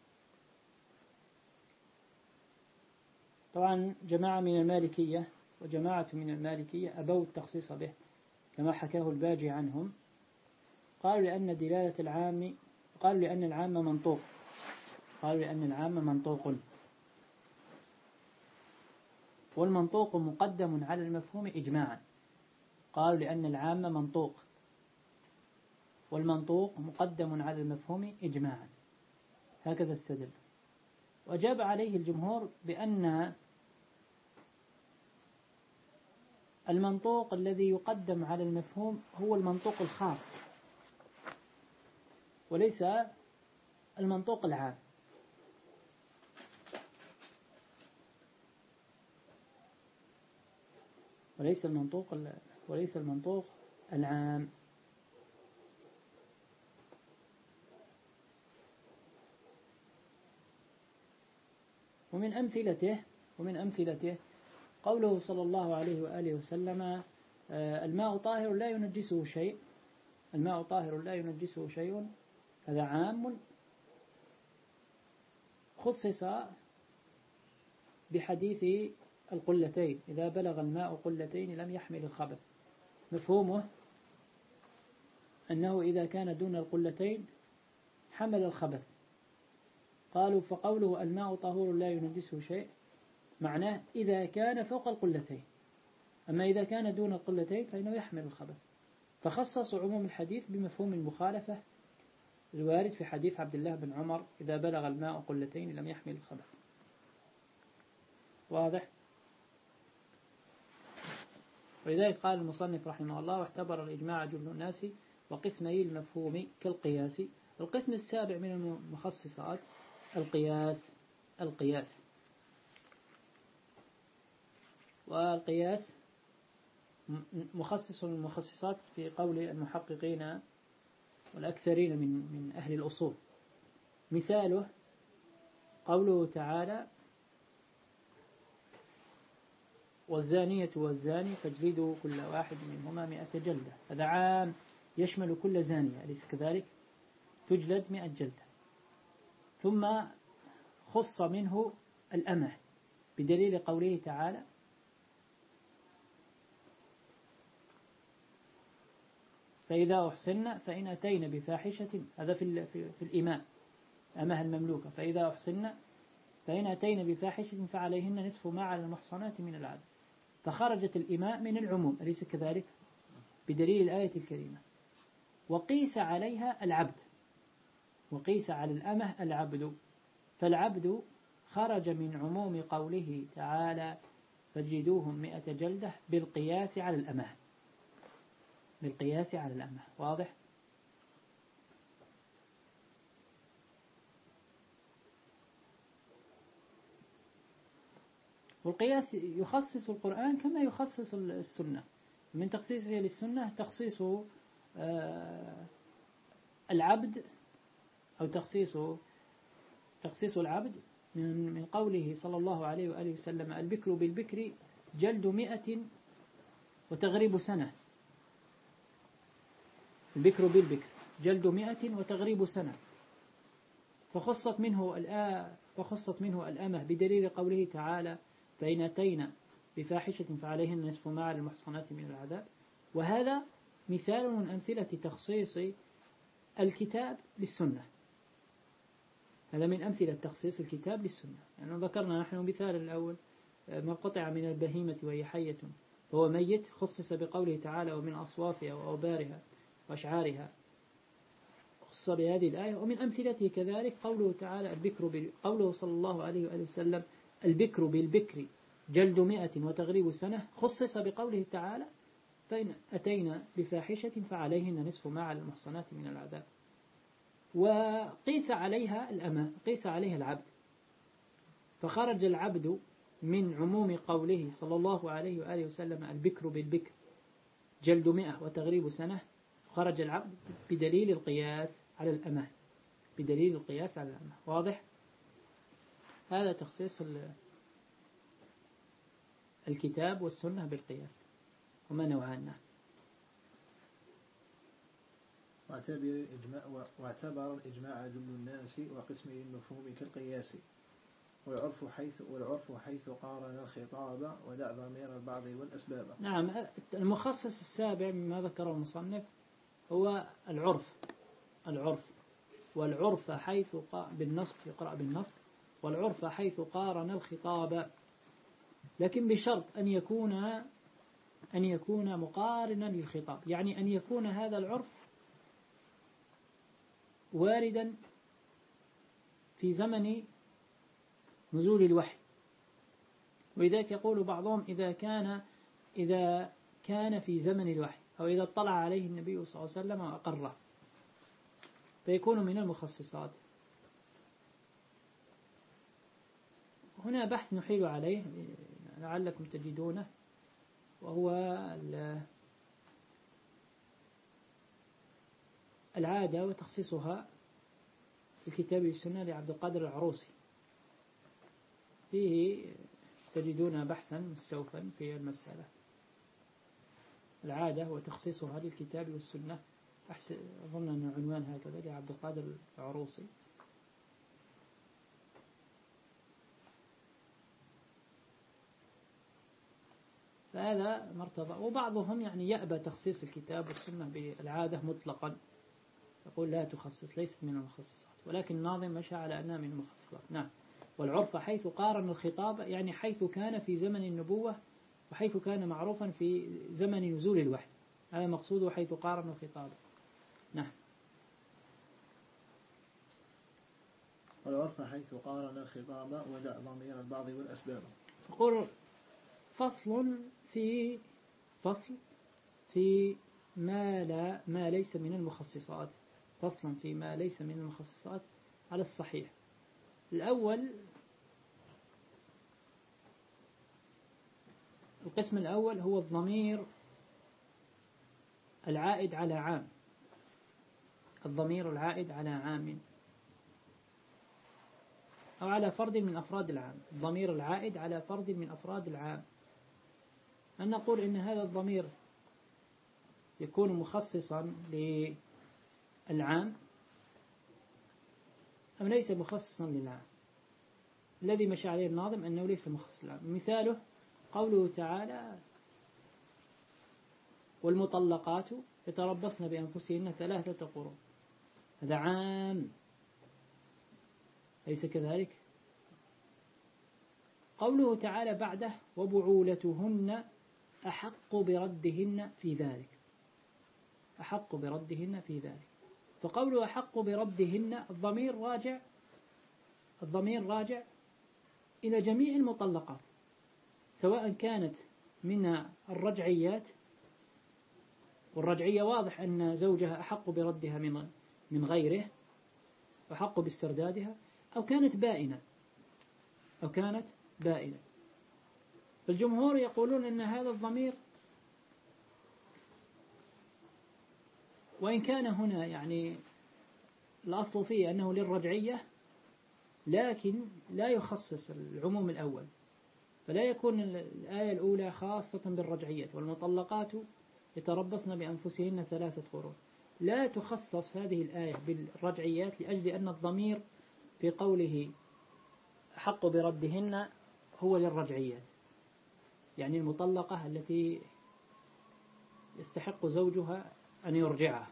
طبعا جماعة من المالكية وجماعة من المالكية أبوا التخصيص به كما حكاه الباجي عنهم، قالوا لأن دلالة العام، قالوا لأن العام منطوق، قالوا لأن العام منطوق، والمنطوق مقدم على المفهوم إجماعا. قالوا لأن العام منطوق والمنطوق مقدم على المفهوم إجماعا، هكذا استدل. وجاب عليه الجمهور بأن المنطوق الذي يقدم على المفهوم هو المنطوق الخاص وليس المنطوق العام. وليس المنطوق وليس المنطوق العام. ومن أمثلته ومن أمثلته قوله صلى الله عليه وآله وسلم الماء طاهر لا ينجسه شيء، الماء طاهر لا ينجسه شيء، هذا عام خصص بحديث القلتين، إذا بلغ الماء قلتين لم يحمل الخبث. مفهومه أنه إذا كان دون القلتين حمل الخبث. قالوا فقوله الماء طهور لا ينجسه شيء معناه إذا كان فوق القلتين، أما إذا كان دون القلتين فإنه يحمل الخبث. فخصصوا عموم الحديث بمفهوم المخالفة الوارد في حديث عبد الله بن عمر إذا بلغ الماء قلتين لم يحمل الخبث. واضح؟ ولذلك قال المصنف رحمه الله واعتبر الإجماع جل الناس وقسمي المفهوم كالقياس. القسم السابع من المخصصات القياس، القياس والقياس مخصص من المخصصات في قول المحققين والأكثرين من من أهل الأصول. مثاله قوله تعالى والزانية والزاني فاجلدوا كل واحد منهما مئة جلدة، هذا عام يشمل كل زانية، أليس كذلك؟ تجلد مئة جلدة. ثم خص منه الأمة بدليل قوله تعالى فإذا أحصن فإن أتين بفاحشة، هذا في في الإماء أمها المملوكة، فإذا أحصن فإن أتين بفاحشة فعليهن نصف ما على المحصنات من العذاب. فخرجت الإماء من العموم، أليس كذلك؟ بدليل الآية الكريمة. وقيس عليها العبد، وقيس على الأمة العبد، فالعبد خرج من عموم قوله تعالى فاجلدوهم مئة جلدة بالقياس على الأمة، بالقياس على الأمة. واضح؟ والقياس يخصص القرآن كما يخصص السنة. من تخصيصه للسنة تخصيص العبد أو تخصيص تخصيص العبد من من قوله صلى الله عليه وآله وسلم البكر بالبكر جلد مئة وتغريب سنة، البكر بالبكر جلد مئة وتغريب سنة. فخصت منه الآ فخصت منه الأمة بدليل قوله تعالى فإن أتينا بفاحشة فعليهن نصف ما على المحصنات من العذاب. وهذا مثال من أمثلة تخصيص الكتاب للسنة، هذا من أمثلة تخصيص الكتاب للسنة. يعني ذكرنا نحن مثال الأول ما قطع من البهيمة وهي حية فهو ميت، خصص بقوله تعالى ومن أصوافها وأوبارها وأشعارها، خص بهذه الآية. ومن أمثلته كذلك قوله تعالى البكر، قوله صلى الله عليه وآله وسلم البكر بالبكر جلد مئة وتغريب سنة، خصص بقوله تعالى فإن أتينا بفاحشة فعليهن نصف ما على المحصنات من العذاب. وقيس عليها الأمة، قيس عليها العبد، فخرج العبد من عموم قوله صلى الله عليه وآله وسلم البكر بالبكر جلد مئة وتغريب سنة، خرج العبد بدليل القياس على الأمة، بدليل القياس على الأمة. واضح؟ هذا تخصيص الكتاب والسنة بالقياس وما نوعانه. واعتبر الإجماع واعتبر الإجماع جمل الناس وقسم المفهوم كالقياس، والعرف حيث والعرف حيث قارن الخطاب ودع ضمير البعض والأسباب. نعم، المخصص السابع مما ذكره المصنف هو العرف. العرف والعرف حيث بالنصب، يقرأ بالنصب، والعرف حيث قارن الخطاب، لكن بشرط أن يكون أن يكون مقارنا للخطاب، يعني أن يكون هذا العرف واردا في زمن نزول الوحي. ولذلك يقول بعضهم إذا كان إذا كان في زمن الوحي أو إذا اطلع عليه النبي صلى الله عليه وسلم وأقره فيكون من المخصصات. هنا بحث نحيل عليه لعلكم تجدونه، وهو العادة وتخصيصها في الكتاب والسنة لعبد القادر العروسي، فيه تجدون بحثا مستوفا في المسألة. العادة وتخصيصها للكتاب والسنة، أظن أن عنوان هكذا لعبد القادر العروسي. فهذا مرتضى. وبعضهم يعني يأبى تخصيص الكتاب والسنة بالعادة مطلقا، يقول لا تخصص، ليست من المخصصات، ولكن الناظم مشى على أنها من المخصصات. نعم. والعرف حيث قارن الخطاب، يعني حيث كان في زمن النبوة وحيث كان معروفا في زمن نزول الوحي، هذا مقصوده حيث قارن الخطاب. نعم. والعرف حيث قارن الخطاب ودع ضمير البعض والأسباب. يقول فصل في فصل في ما لا ما ليس من المخصصات، فصلا في ما ليس من المخصصات على الصحيح. الأول، القسم الأول هو الضمير العائد على عام، الضمير العائد على عام أو على فرد من أفراد العام، الضمير العائد على فرد من أفراد العام. أن نقول إن هذا الضمير يكون مخصصا للعام أم ليس مخصصا للعام. الذي مشى عليه الناظم أنه ليس مخصص للعام. مثاله قوله تعالى والمطلقات يتربصن بأنفسهن ثلاثة قروء، هذا عام، ليس كذلك؟ قوله تعالى بعده وبعولتهن أحق بردهن في ذلك، أحق بردهن في ذلك. فقوله أحق بردهن الضمير راجع الضمير راجع إلى جميع المطلقات، سواء كانت من الرجعيات، والرجعية واضح أن زوجها أحق بردها من من غيره وحق باستردادها، أو كانت بائنة أو كانت بائنة. فالجمهور يقولون أن هذا الضمير وإن كان هنا يعني الأصل فيه أنه للرجعية، لكن لا يخصص العموم الأول، فلا يكون الآية الأولى خاصة بالرجعية والمطلقات يتربصن بأنفسهن ثلاثة قروء، لا تخصص هذه الآية بالرجعيات لأجل أن الضمير في قوله حق بردهن هو للرجعيات، يعني المطلقة التي يستحق زوجها أن يرجعها،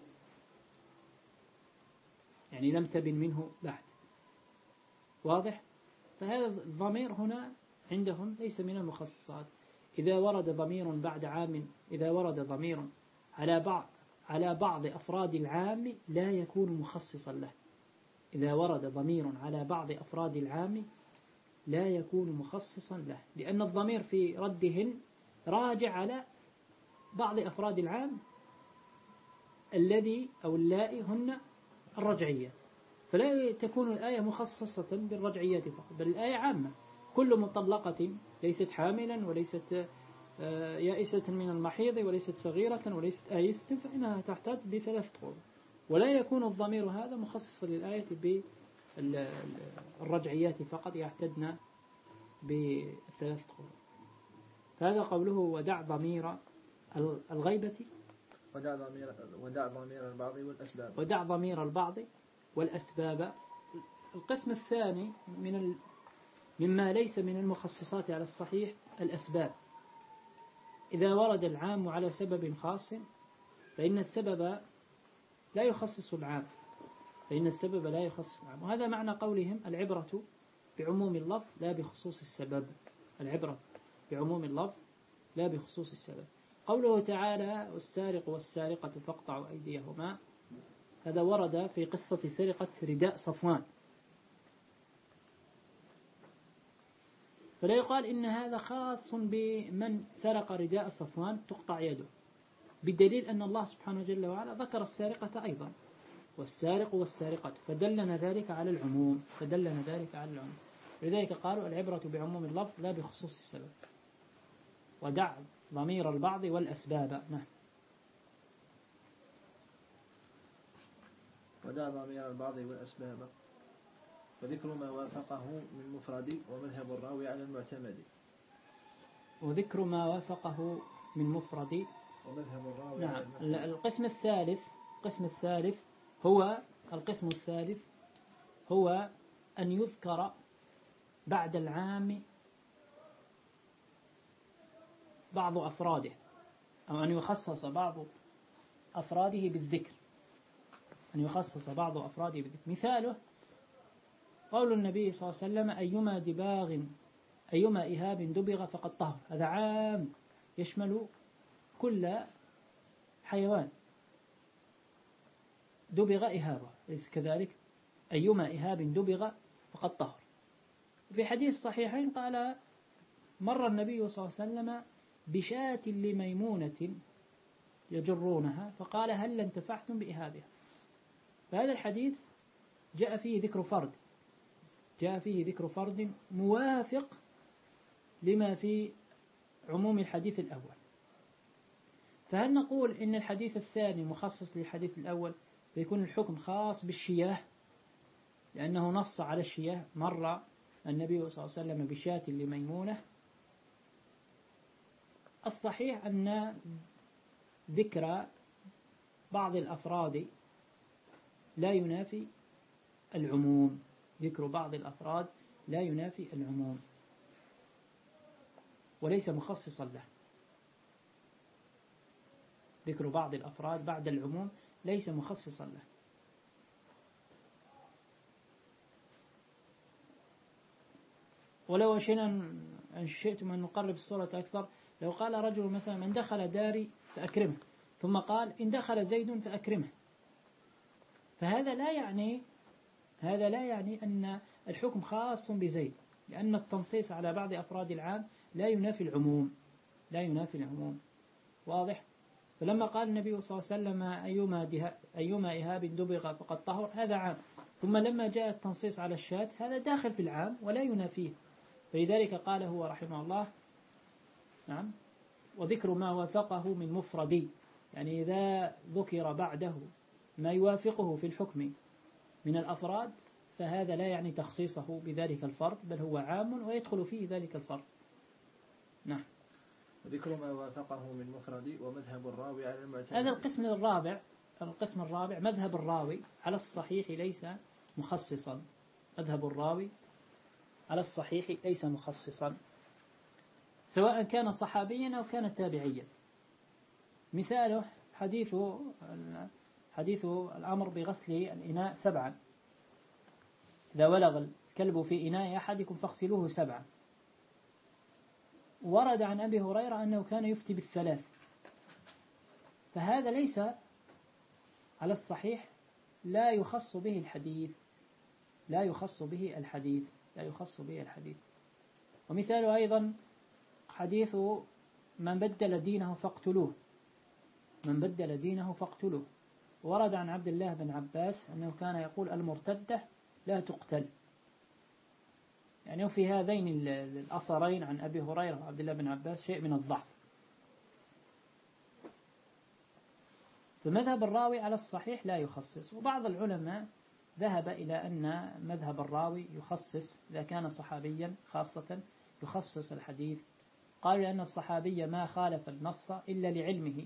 يعني لم تبن منه بعد. واضح؟ فهذا الضمير هنا عندهم ليس من المخصصات. إذا ورد ضمير بعد عام، إذا ورد ضمير على بعض على بعض أفراد العام لا يكون مخصصا له. إذا ورد ضمير على بعض أفراد العام لا يكون مخصصا له، لأن الضمير في ردهن راجع على بعض أفراد العام الذي أو اللائي هن الرجعيات، فلا تكون الآية مخصصة بالرجعيات فقط، بل الآية عامة. كل مطلقة ليست حاملا وليست يائسة من المحيض وليست صغيرة وليست آيسة فإنها تحتاج بثلاثة قرون، ولا يكون الضمير هذا مخصصا للآية بالرجعيات فقط يعتدن بثلاثة قرون. فهذا قوله ودع ضمير الغيبة ودع ضمير ودع ضمير البعض والأسباب ودع ضمير البعض والأسباب. القسم الثاني من ال... مما ليس من المخصصات على الصحيح الأسباب. إذا ورد العام على سبب خاص فإن السبب لا يخصص العام فإن السبب لا يخصص العام، وهذا معنى قولهم العبرة بعموم اللفظ لا بخصوص السبب. العبرة بعموم اللفظ لا بخصوص السبب. قوله تعالى والسارق والسارقة فاقطعوا أيديهما، هذا ورد في قصة سرقة رداء صفوان، فلا يقال إن هذا خاص بمن سرق رداء صفوان تقطع يده، بالدليل أن الله سبحانه جل وعلا ذكر السارقة أيضا والسارق والسارقة، فدلنا ذلك على العموم فدلنا ذلك على العموم لذلك قالوا العبرة بعموم اللفظ لا بخصوص السبب. ودع ضمير البعض والأسباب. نعم. ودع ضمير البعض والأسباب وذكر ما وافقه من مفرد ومذهب الراوي على المعتمد. وذكر ما وافقه من مفرد ومذهب الراوي نعم. على المعتمد. القسم الثالث القسم الثالث هو القسم الثالث هو أن يذكر بعد العام بعض أفراده، أو أن يخصص بعض أفراده بالذكر أن يخصص بعض أفراده بالذكر. مثاله قول النبي صلى الله عليه وسلم أيما دباغ أيما إهاب دبغ فقد طهر، هذا عام يشمل كل حيوان دبغ إهابه، ليس كذلك؟ أيما إهاب دبغ فقد طهر. في حديث صحيحين قال مر النبي صلى الله عليه وسلم بشاة لميمونة يجرونها فقال هل انتفعتم بإهابها. فهذا الحديث جاء فيه ذكر فرد جاء فيه ذكر فرد موافق لما في عموم الحديث الأول. فهل نقول إن الحديث الثاني مخصص للحديث الأول فيكون الحكم خاص بالشياه لأنه نص على الشياه؟ مر النبي صلى الله عليه وسلم بشاة لميمونة. الصحيح أن ذكر بعض الأفراد لا ينافي العموم ذكر بعض الأفراد لا ينافي العموم وليس مخصصا له. ذكر بعض الأفراد بعد العموم ليس مخصصا له. ولو شئنا أن شئتم أن نقرب الصورة أكثر، لو قال رجل مثلا من دخل داري فأكرمه، ثم قال إن دخل زيد فأكرمه، فهذا لا يعني هذا لا يعني أن الحكم خاص بزيد، لأن التنصيص على بعض أفراد العام لا ينافي العموم لا ينافي العموم. واضح؟ فلما قال النبي صلى الله عليه وسلم أيما, أيما إهاب دبغ فقد طهر، هذا عام، ثم لما جاء التنصيص على الشاة هذا داخل في العام ولا ينافيه، فلذلك قال هو رحمه الله نعم وذكر ما وافقه من مفردي، يعني إذا ذكر بعده ما يوافقه في الحكم من الأفراد فهذا لا يعني تخصيصه بذلك الفرد، بل هو عام ويدخل فيه ذلك الفرد. نعم. ذكر ما وافقه من مفرد ومذهب الراوي على المعتمد. هذا القسم الرابع القسم الرابع مذهب الراوي على الصحيح ليس مخصصا مذهب الراوي على الصحيح ليس مخصصا سواء كان صحابيا أو كان تابعيا. مثاله حديث حديث الأمر بغسل الإناء سبعا، إذا ولغ الكلب في إناء أحدكم فاغسلوه سبعا. ورد عن أبي هريرة أنه كان يفتي بالثلاث، فهذا ليس على الصحيح لا يخص به الحديث لا يخص به الحديث لا يخص به الحديث. ومثاله أيضا حديث من بدل دينه فاقتلوه، من بدل دينه فاقتلوه. ورد عن عبد الله بن عباس أنه كان يقول المرتدة لا تقتل. يعني وفي هذين الأثرين عن أبي هريرة وعبد الله بن عباس شيء من الضعف. فمذهب الراوي على الصحيح لا يخصص، وبعض العلماء ذهب إلى أن مذهب الراوي يخصص إذا كان صحابيا خاصة، يخصص الحديث. قالوا لأن الصحابي ما خالف النص إلا لعلمه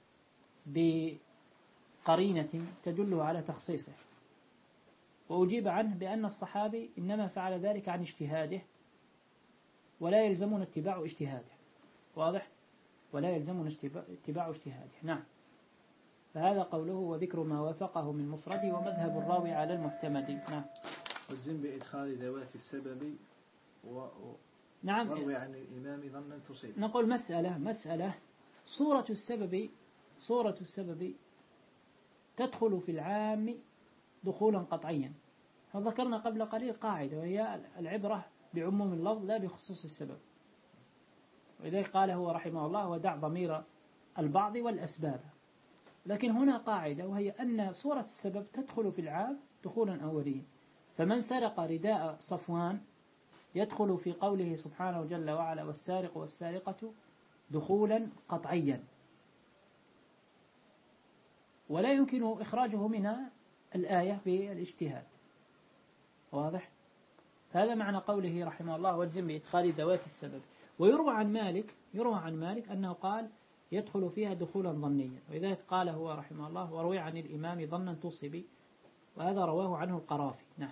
بقرينة تدل على تخصيصه، وأجيب عنه بأن الصحابي إنما فعل ذلك عن اجتهاده ولا يلزمون اتباع اجتهاده. واضح؟ ولا يلزمون اتباع اجتهاده. نعم. فهذا قوله وذكر ما وافقه من مفرده ومذهب الراوي على المعتمد. نعم. والزم بإدخال ذوات السبب و... نعم. وروي عن الإمام ظنا تصيب. نقول مسألة مسألة صورة السبب صورة السبب تدخل في العام دخولا قطعيا. فذكرنا قبل قليل قاعدة وهي العبرة بعموم اللفظ لا بخصوص السبب، ولذلك قال هو رحمه الله ودع ضمير البعض والأسباب. لكن هنا قاعدة وهي أن صورة السبب تدخل في العام دخولا أوليا. فمن سرق رداء صفوان يدخل في قوله سبحانه جل وعلا والسارق والسارقة دخولا قطعيا، ولا يمكن إخراجه منها الآية بالاجتهاد. واضح؟ هذا معنى قوله رحمه الله والزم بإدخال ذوات السبب. ويروى عن مالك يروى عن مالك أنه قال يدخل فيها دخولا ظنيا، ولذلك قال هو رحمه الله وروي عن الإمام ظنا تصبي، وهذا رواه عنه القرافي. نعم.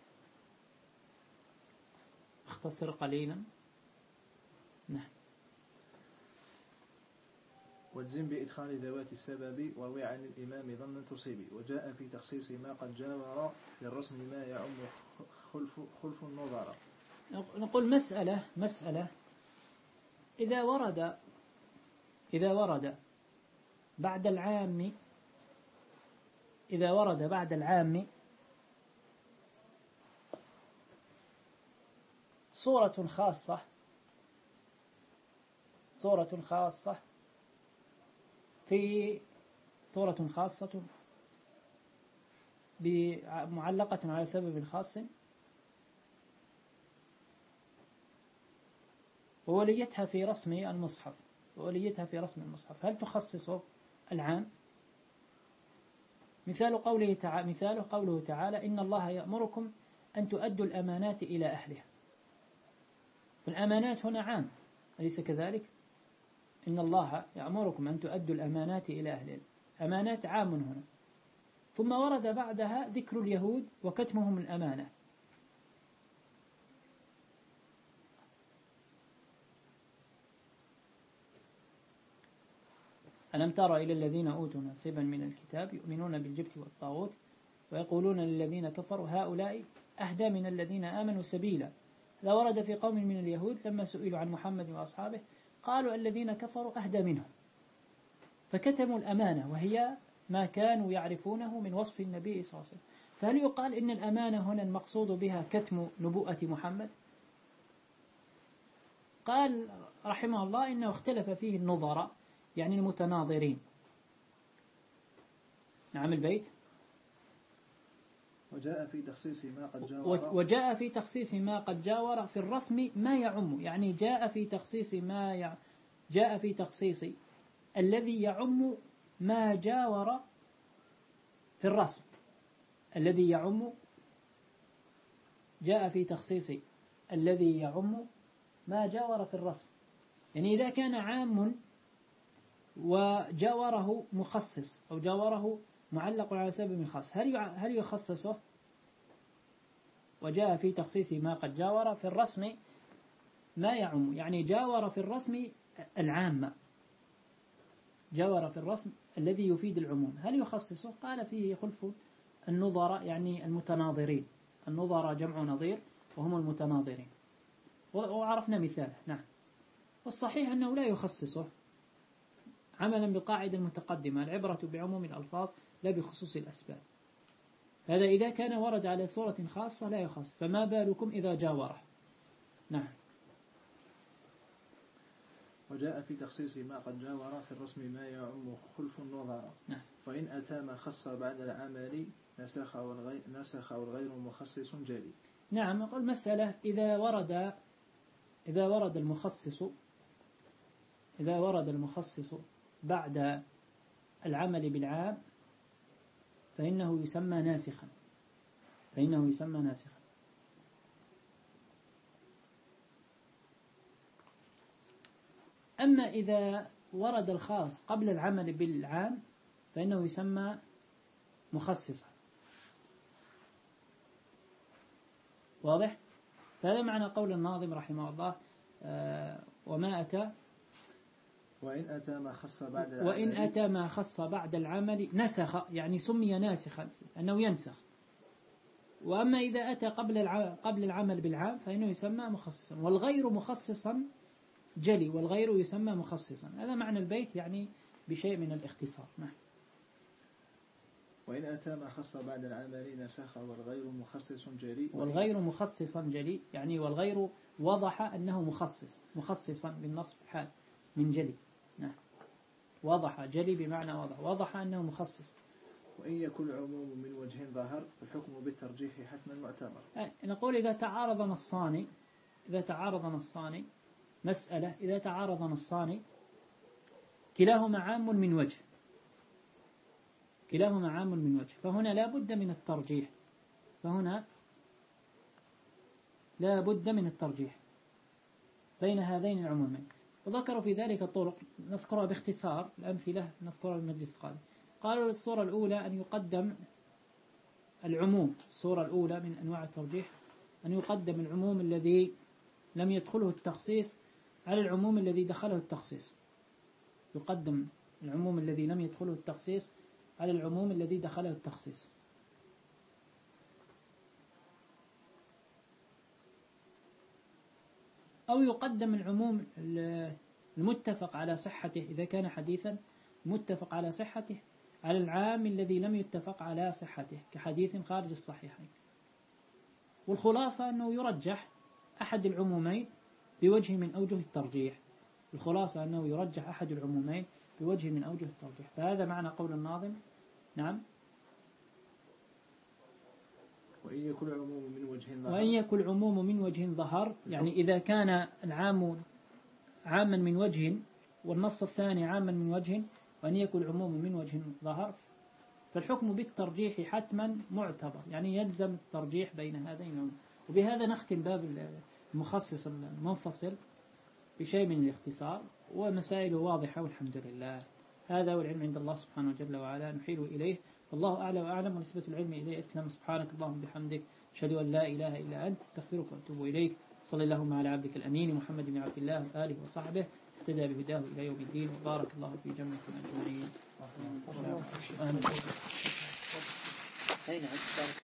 اختصر قليلا. نعم. والزم بإدخال ذوات السبب وروي عن الإمام ظنا تصيب، وجاء في تخصيص ما قد جاور في الرسم ما يعم خلف, خلف النظر. نقول مسألة مسألة إذا ورد إذا ورد بعد العام إذا ورد بعد العام صورة خاصة صورة خاصة في صورة خاصة معلقة على سبب خاص ووليتها في رسم المصحف ووليتها في رسم المصحف، هل تخصص العام؟ مثال قوله تعالى مثاله قوله تعالى إن الله يأمركم أن تؤدوا الأمانات إلى أهلها. فالأمانات هنا عام، أليس كذلك؟ إن الله يأمركم أن تؤدوا الأمانات إلى أهلها، أمانات عام هنا. ثم ورد بعدها ذكر اليهود وكتمهم الأمانة. ألم تر إلى الذين أوتوا نصيبا من الكتاب يؤمنون بالجبت والطاغوت ويقولون للذين كفروا هؤلاء أهدى من الذين آمنوا سبيلا. لا ورد في قوم من اليهود لما سئلوا عن محمد وأصحابه قالوا الذين كفروا أهدى منهم، فكتموا الأمانة وهي ما كانوا يعرفونه من وصف النبي صلى الله عليه وسلم. فهل يقال إن الأمانة هنا المقصود بها كتم نبوءة محمد؟ قال رحمه الله إنه اختلف فيه النظراء يعني المتناظرين. نعم البيت. وجاء في تخصيص ما قد جاور وجاء في تخصيص ما قد جاور في الرسم ما يعم، يعني جاء في تخصيص ما يع... جاء في تخصيص الذي يعم ما جاور في الرسم الذي يعم جاء في تخصيص الذي يعم ما جاور في الرسم. يعني إذا كان عام وجاوره مخصص أو جاوره معلق على سبب خاص هل هل يخصصه؟ وجاء في تخصيص ما قد جاور في الرسم ما يعم، يعني جاور في الرسم العامة، جاور في الرسم الذي يفيد العموم، هل يخصصه؟ قال فيه خلف النظراء يعني المتناظرين. النظراء جمع نظير وهم المتناظرين، وعرفنا مثاله. نعم. والصحيح أنه لا يخصصه عملا بالقاعدة المتقدمة العبرة بعموم الألفاظ لا بخصوص الأسباب. هذا إذا كان ورد على صورة خاصة لا يخص، فما بالكم إذا جاوره. نعم. وجاء في تخصيص ما قد جاور في الرسم ما يعم خلف النظر. نعم. وإن أتى ما خص بعد العمل نسخ والغير, نسخ والغير مخصص جلي. نعم. نقول مسألة إذا ورد إذا ورد المخصص إذا ورد المخصص بعد العمل بالعام فإنه يسمى ناسخا فإنه يسمى ناسخا أما إذا ورد الخاص قبل العمل بالعام فإنه يسمى مخصصا. واضح؟ فهذا معنى قول الناظم رحمه الله آه وما أتى وإن أتى ما خص بعد العمل وإن أتى ما خص بعد العمل نسخ، يعني سمي ناسخا أنه ينسخ. وأما إذا أتى قبل قبل العمل بالعام فإنه يسمى مخصصا. والغير مخصصا جلي، والغير يسمى مخصصا. هذا معنى البيت يعني بشيء من الاختصار. نعم. وإن أتى ما خص بعد العمل نسخ والغير مخصص جلي. والغير مخصصا جلي يعني والغير وضح أنه مخصص مخصصا بالنصب حال من جلي. نعم. وضح جلي بمعنى وضح وضح أنه مخصص. وإن يكن العموم من وجه ظاهر فالحكم بالترجيح حتما معتبر. نقول إذا تعارض نصان إذا تعارض نصان مسألة إذا تعارض نصان كلاهما عام من وجه كلاهما عام من وجه فهنا لا بد من الترجيح فهنا لا بد من الترجيح بين هذين العمومين. وذكروا في ذلك الطرق نذكرها باختصار، الأمثلة نذكرها بالمجلس القادم. قالوا الصورة الأولى أن يقدم العموم الصورة الأولى من أنواع الترجيح أن يقدم العموم الذي لم يدخله التخصيص على العموم الذي دخله التخصيص يقدم العموم الذي لم يدخله التخصيص على العموم الذي دخله التخصيص. أو يقدم العموم المتفق على صحته إذا كان حديثا متفق على صحته على العام الذي لم يتفق على صحته كحديث خارج الصحيحين. والخلاصة أنه يرجح أحد العمومين بوجه من أوجه الترجيح الخلاصة أنه يرجح أحد العمومين بوجه من أوجه الترجيح. فهذا معنى قول الناظم. نعم. وإن يكن العموم من وجه ظهر وإن يكن العموم من وجه ظهر يعني إذا كان العام عاما من وجه والنص الثاني عاما من وجه وأن يكن العموم من وجه ظهر فالحكم بالترجيح حتما معتبر يعني يلزم الترجيح بين هذين العموم. وبهذا نختم باب المخصص المنفصل بشيء من الاختصار ومسائل واضحة والحمد لله. هذا والعلم عند الله سبحانه وجل وعلا نحيل إليه والله أعلى وأعلم ونسبة العلم إليه إسلام. سبحانك اللهم بحمدك أشهد أن لا إله إلا أنت استغفرك وأتوب إليك. صلى اللهم على عبدك الأمين محمد بن عبد الله وآله وصحبه اهتدى بهداه إلى يوم الدين وبارك الله في جميعكم أجمعين.